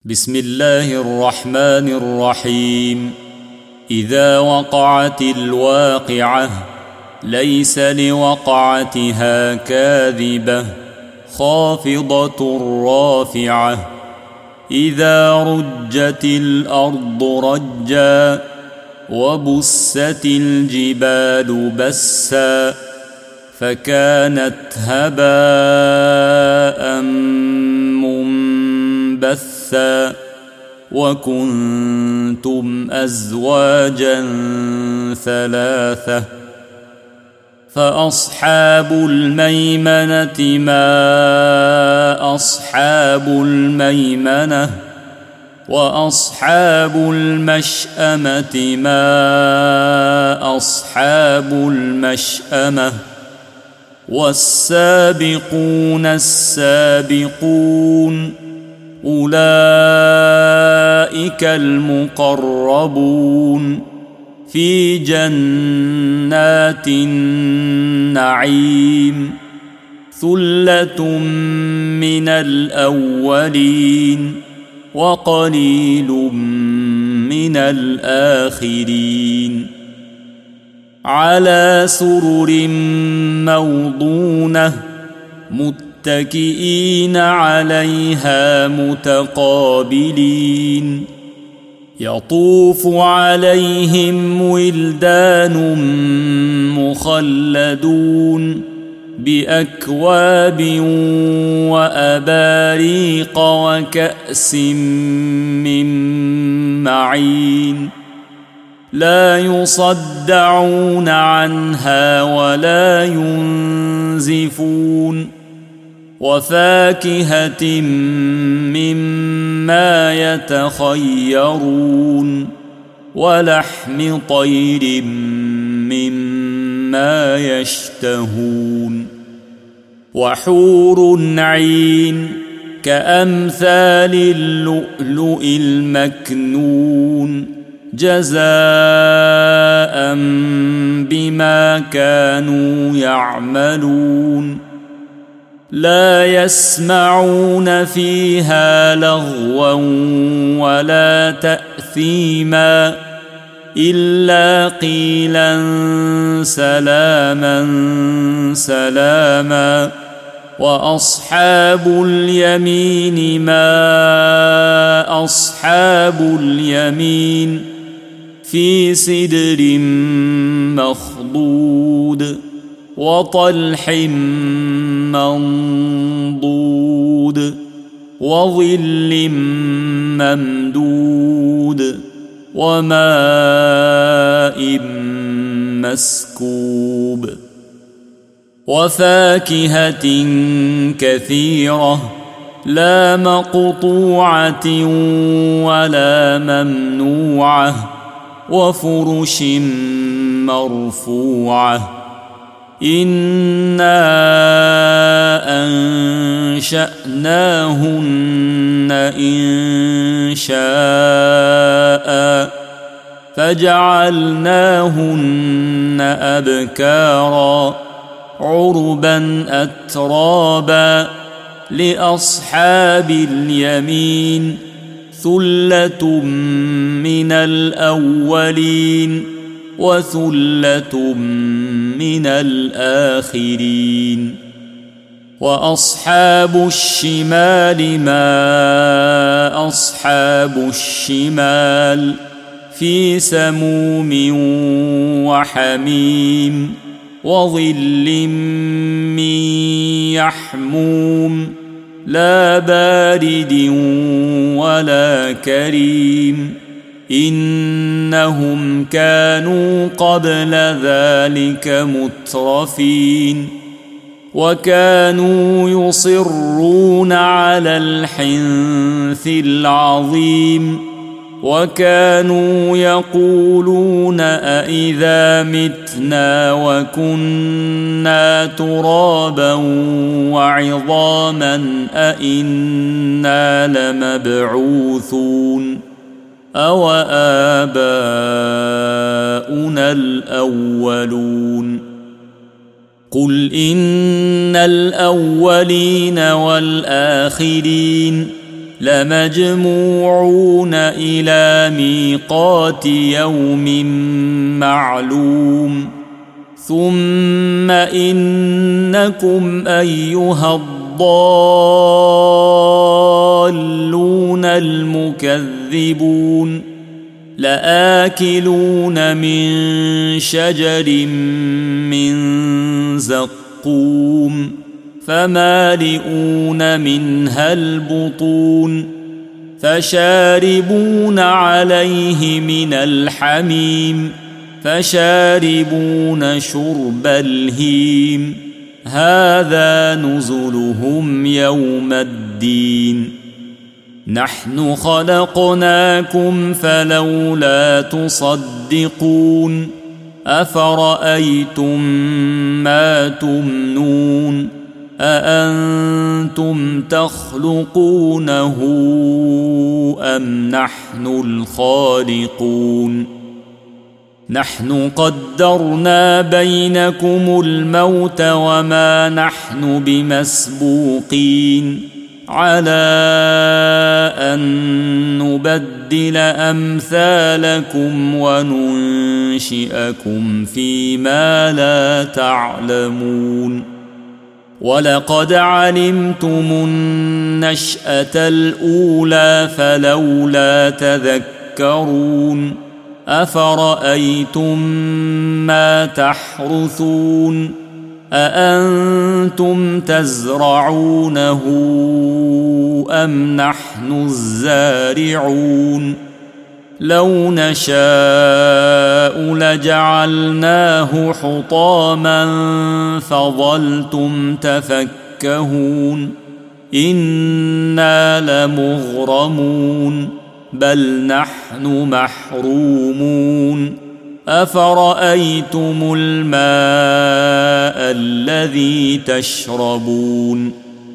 بسم الله الرحمن الرحيم. إذا وقعت الواقعة ليس لوقعتها كاذبة خافضة رافعة. إذا رجت الأرض رجا وبست الجبال بسا فكانت هباء منبثا وكنتم أزواجا ثلاثة. فأصحاب الميمنة ما أصحاب الميمنة وأصحاب المشأمة ما أصحاب المشأمة. والسابقون السابقون أولئك المقربون في جنات النعيم. ثلة من الأولين وقليل من الآخرين. على سرر موضونة متكئين عليها متقابلين. يطوف عليهم ولدان مخلدون بأكواب وأباريق وكأس من معين. لا يصدعون عنها ولا ينزفون. وفاكهة مما يتخيرون ولحم طير مما يشتهون. وحور عين كأمثال اللؤلؤ المكنون جزاء بما كانوا يعملون. لا يسمعون فيها لغوا ولا تأثيما إلا قيلا سلاما سلاما. وأصحاب اليمين ما أصحاب اليمين في سدر مخضود وطلح منضود وظل ممدود وماء مسكوب. وفاكهة كثيرة لا مقطوعة ولا ممنوعة وفرش مرفوعة. إنا أنشأناهن إنشاء فجعلناهن أبكارا عربا أترابا. لأصحاب اليمين ثلة من الأولين وثلة من الآخرين. وأصحاب الشمال ما أصحاب الشمال في سموم وحميم وظل من يحموم لا بارد ولا كريم. إنهم كانوا قبل ذلك مترفين وكانوا يصرون على الحنث العظيم. وكانوا يقولون أإذا متنا وكنا ترابا وعظاما أإنا لمبعوثون أو آباؤنا الأولون. قل إن الأولين والآخرين لمجموعون إلى ميقات يوم معلوم ثم إنكم أيها الضالون المكذبون لآكلون من شجر من زقوم فمالئون منها البطون فشاربون عليه من الحميم فشاربون شرب الهيم هذا نزلهم يوم الدين نحن خلقناكم فلولا تصدقون أفرأيتم ما تمنون أأنتم تخلقونه أم نحن الخالقون نحن قدرنا بينكم الموت وما نحن بمسبوقين على أن نبدل أمثالكم وننشئكم فيما لا تعلمون ولقد علمتم النشأة الأولى فلولا تذكرون أفرأيتم ما تحرثون أأنتم تزرعونه أم نحن الزارعون لو نشاء لجعلناه حطاما فظلتم تفكهون إنا لمغرمون بل نحن محرومون أفرأيتم الماء الذي تشربون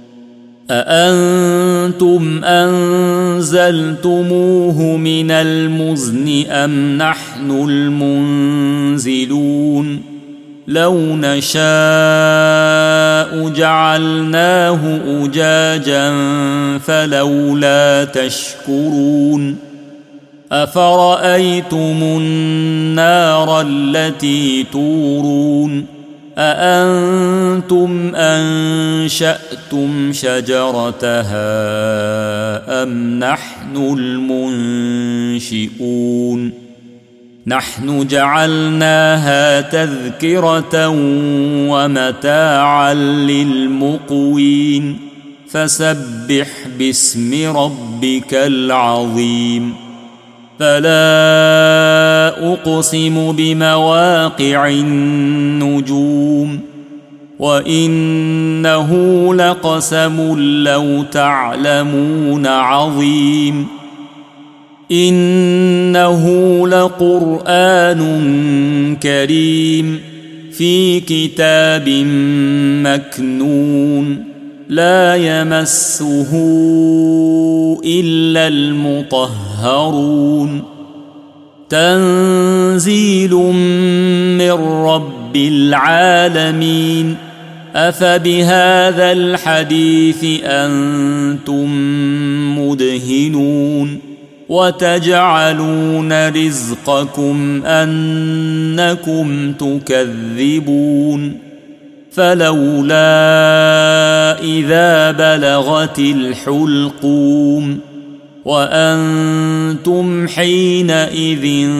أأنتم أنزلتموه من المزن أم نحن المنزلون لو نشاء جعلناه أجاجا فلولا تشكرون أفرأيتم النار التي تورون أأنتم أنشأتم شجرتها أم نحن المنشئون نحن جعلناها تذكرة ومتاعا للمقوين فسبح باسم ربك العظيم فلا أقسم بمواقع النجوم وإنه لقسم لو تعلمون عظيم إنه لقرآن كريم في كتاب مكنون لا يمسه إلا المطهرون تنزيل من رب العالمين أفبهذا الحديث أنتم مدهنون وتجعلون رزقكم أنكم تكذبون فلولا إذا بلغت الحلقوم وأنتم حينئذ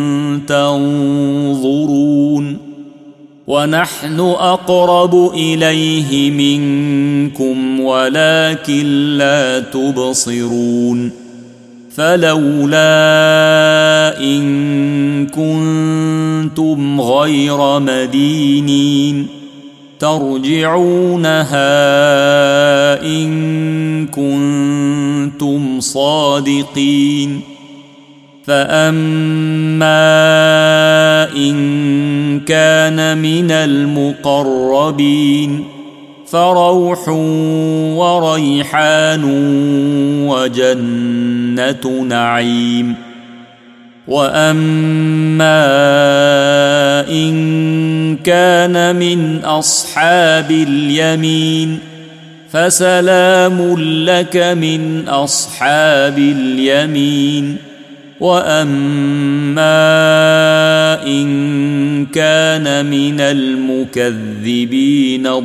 تنظرون ونحن أقرب إليه منكم ولكن لا تبصرون فلولا إن كنتم غير مدينين ترجعونها إن كنتم صادقين فأما إن كان من المقربين فروح وريحان وجنة نعيم وأما إن كان من أصحاب اليمين فسلام لك من أصحاب اليمين وأما إن كان من المكذبين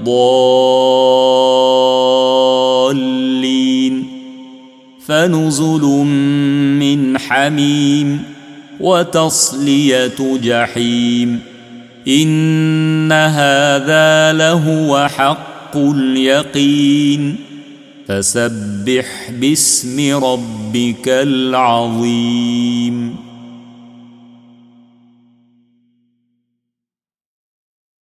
الضالين فنزل من حميم وتصلية جحيم إن هذا لهو حق اليقين فسبح باسم ربك العظيم